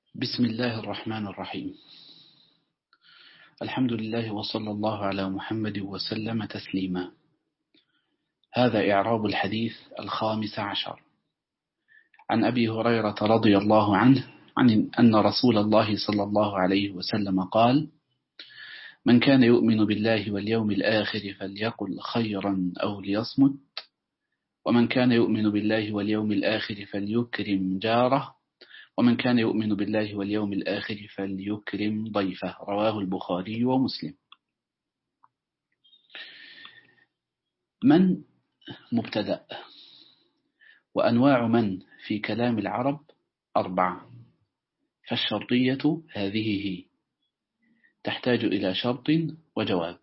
بسم الله الرحمن الرحيم. الحمد لله وصلى الله على محمد وسلم تسليما. هذا إعراب الحديث الخامس عشر عن أبي هريرة رضي الله عنه عن أن رسول الله صلى الله عليه وسلم قال: من كان يؤمن بالله واليوم الآخر فليقل خيرا أو ليصمت، ومن كان يؤمن بالله واليوم الآخر فليكرم جاره، ومن كان يؤمن بالله واليوم الآخر فليكرم ضيفه. رواه البخاري ومسلم. من مبتدأ، وأنواع من في كلام العرب 4، فالشرطية هذه هي: تحتاج إلى شرط وجواب،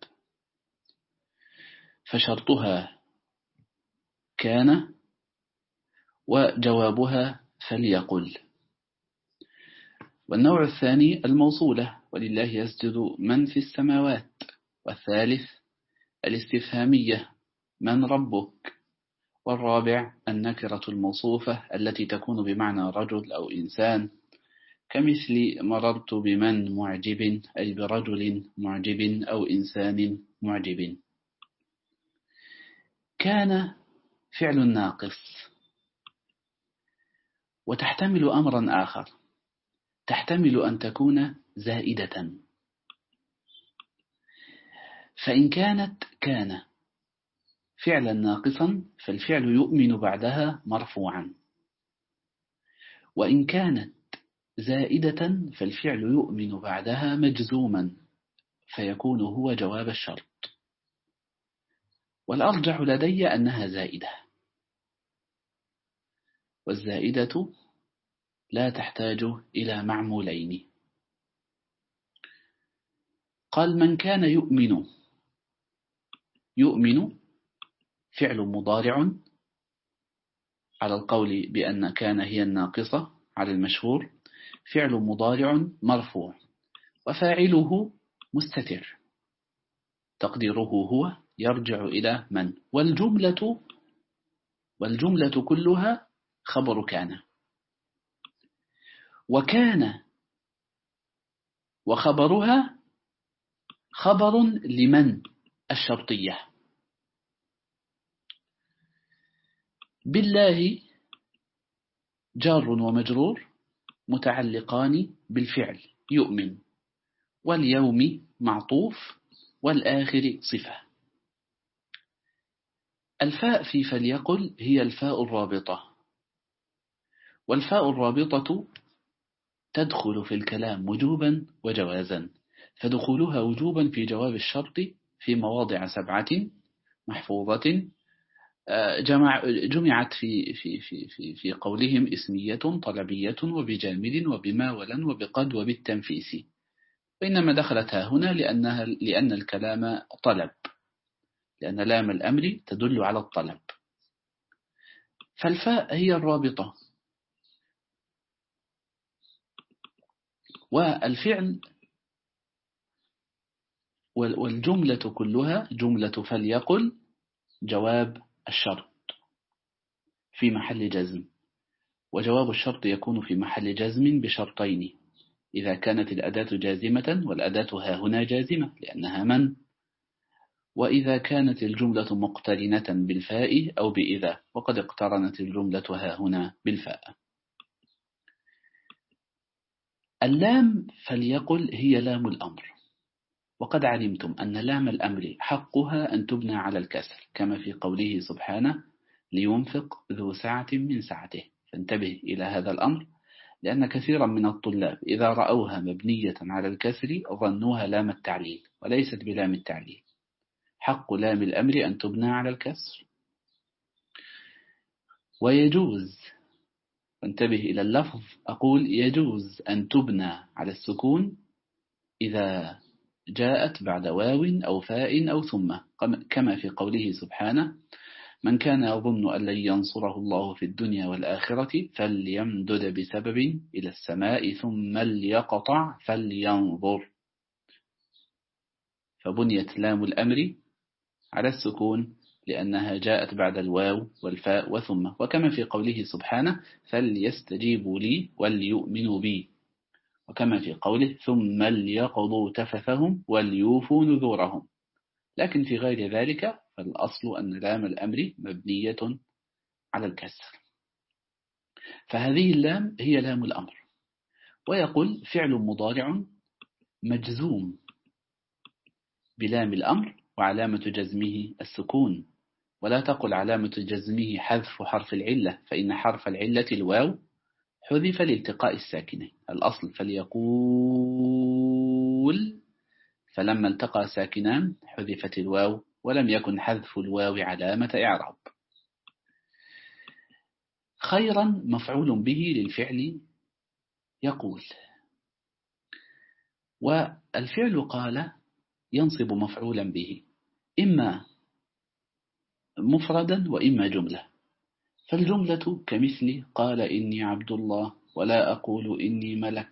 فشرطها كان، وجوابها فليقل. والنوع الثاني الموصولة: ولله يسجد من في السماوات. والثالث الاستفهامية: من ربك. والرابع النكرة الموصوفة التي تكون بمعنى رجل أو إنسان، كمثل مررت بمن معجب، أي برجل معجب أو إنسان معجب. كان فعل ناقص، وتحتمل أمرا آخر، تحتمل أن تكون زائدة. فإن كانت كان فعلا ناقصا فالفعل يؤمن بعدها مرفوعا، وإن كانت زائدة فالفعل يؤمن بعدها مجزوما، فيكون هو جواب الشرط. والأرجح لدي أنها زائدة، والزائدة لا تحتاج إلى معمولين. قال: من كان يؤمن. يؤمن فعل مضارع على القول بأن كان هي الناقصة على المشهور، فعل مضارع مرفوع، وفاعله مستتر، تقديره هو يرجع إلى من. والجملة كلها خبر كان، وكان وخبرها خبر لمن الشرطية. بالله جار ومجرور متعلقان بالفعل يؤمن، واليوم معطوف، والآخر صفة. الفاء في فليقل هي الفاء الرابطة، والفاء الرابطة تدخل في الكلام وجوبا وجوازا، فدخولها وجوبا في جواب الشرط في مواضع 7 محفوظة، جمعت في قولهم اسمية طلبية وبجامد وبما ولن وبقد وبالتنفيس، وإنما دخلت هنا لأن الكلام طلب، لأن لام الأمر تدل على الطلب. فالفاء هي الرابطة، والفعل والجملة كلها جملة فليقل جواب الشرط في محل جزم، وجواب الشرط يكون في محل جزم بشرطين: إذا كانت الأداة جازمة، والأداة ها هنا جازمة لأنها من، وإذا كانت الجملة مقترنة بالفاء أو بإذا، وقد اقترنت الجملة ها هنا بالفاء. اللام فليقل هي لام الأمر، وقد علمتم أن لام الأمر حقها أن تبنى على الكسر، كما في قوله سبحانه: لينفق ذو سعة من سعته. فانتبه إلى هذا الأمر، لأن كثيرا من الطلاب إذا رأوها مبنية على الكسر ظنوها لام التعليل، وليست بلام التعليل. حق لام الأمر أن تبنى على الكسر. ويجوز، وانتبه إلى اللفظ، أقول يجوز أن تبنى على السكون إذا جاءت بعد واو أو فاء أو ثم، كما في قوله سبحانه: من كان يظن أن لن ينصره الله في الدنيا والآخرة فليمدد بسبب إلى السماء ثم ليقطع فلينظر. فبنيت لام الأمر على السكون لأنها جاءت بعد الواو والفاء وثم، وكما في قوله سبحانه: فليستجيبوا لي وليؤمنوا بي. وكما في قوله ثم ليقضوا تفثهم وليوفوا نذورهم. لكن في غير ذلك فالأصل أن لام الأمر مبنية على الكسر. فهذه اللام هي لام الأمر. ويقول فعل مضارع مجزوم بلام الأمر وعلامة جزمه السكون، ولا تقل علامة جزمه حذف حرف العلة، فإن حرف العلة الواو حذف لالتقاء الساكنين. الأصل فليقول، فلما التقى ساكنان حذفت الواو ولم يكن حذف الواو علامة إعراب. خيرا مفعول به للفعل يقول، والفعل قال ينصب مفعولا به إما مفردا وإما جملة. فالجملة كمثل قال إني عبد الله ولا أقول إني ملك،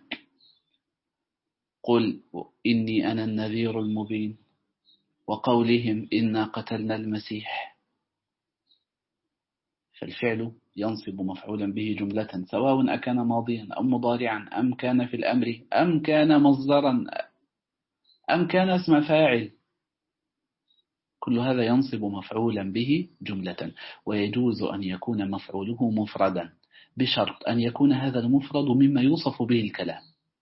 قل إني أنا النذير المبين، وقولهم إنا قتلنا المسيح. فالفعل ينصب مفعولا به جملة، سواء أكان ماضيا أم مضارعا أم كان في الأمر أم كان مصدرا أم كان اسم فاعل، كل هذا ينصب مفعولا به جملة. ويجوز أن يكون مفعوله مفردا بشرط أن يكون هذا المفرد مما يوصف به الكلام.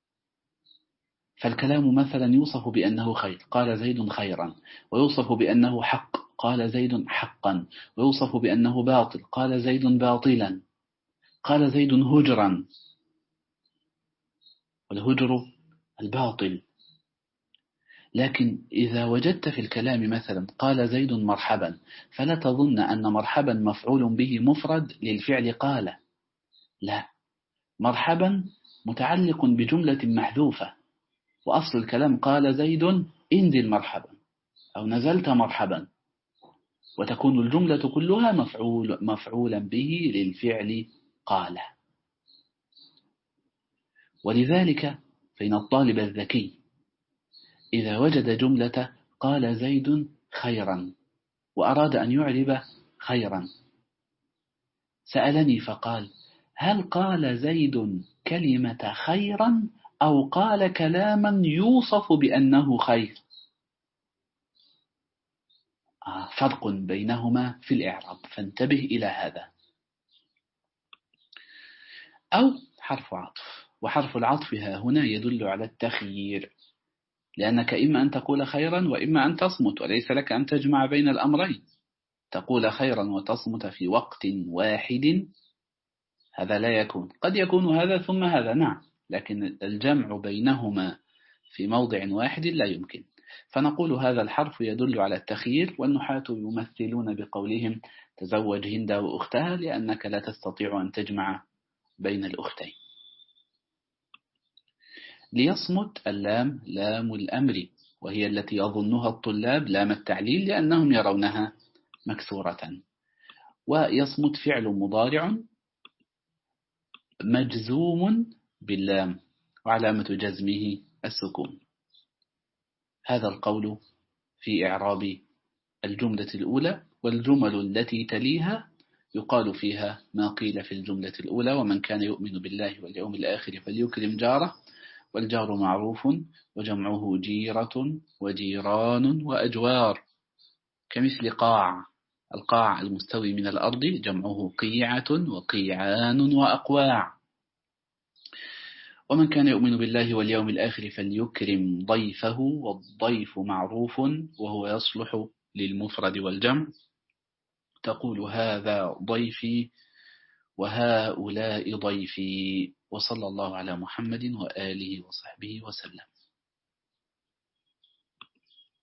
فالكلام مثلا يوصف بأنه خير، قال زيد خيرا، ويوصف بأنه حق، قال زيد حقا، ويوصف بأنه باطل، قال زيد باطلا، قال زيد هجرا، والهجر الباطل. لكن إذا وجدت في الكلام مثلا قال زيد مرحبا، فلا تظن أن مرحبا مفعول به مفرد للفعل قال، لا، مرحبا متعلق بجملة محذوفة، وأصل الكلام قال زيد انزل مرحبا أو نزلت مرحبا، وتكون الجملة كلها مفعولا به للفعل قال. ولذلك فإن الطالب الذكي إذا وجد جملة قال زيد خيرا وأراد أن يعرب خيرا، سألني فقال هل قال زيد كلمة خيرا أو قال كلاما يوصف بأنه خير؟ فرق بينهما في الإعراب، فانتبه إلى هذا. أو حرف عطف، وحرف العطف ها هنا يدل على التخيير، لأنك إما أن تقول خيرا وإما أن تصمت، وليس لك أن تجمع بين الأمرين، تقول خيرا وتصمت في وقت واحد، هذا لا يكون. قد يكون هذا ثم هذا، نعم، لكن الجمع بينهما في موضع واحد لا يمكن. فنقول هذا الحرف يدل على التخيير، والنحاة يمثلون بقولهم تزوج هند وأختها، لأنك لا تستطيع أن تجمع بين الأختين. ليصمت اللام لام الأمر، وهي التي يظنها الطلاب لام التعليل لأنهم يرونها مكسورة. ويصمت فعل مضارع مجزوم باللام وعلامة جزمه السكون. هذا القول في إعراب الجملة الأولى. والجمل التي تليها يقال فيها ما قيل في الجملة الأولى: ومن كان يؤمن بالله واليوم الآخر فليكرم جاره، والجار معروف وجمعه جيرة وجيران وأجوار، كمثل قاع، القاع المستوي من الأرض جمعه قيعة وقيعان وأقواع. ومن كان يؤمن بالله واليوم الآخر فليكرم ضيفه، والضيف معروف وهو يصلح للمفرد والجمع، تقول هذا ضيفي وهؤلاء ضيفي. وصلى الله على محمد وآله وصحبه وسلم.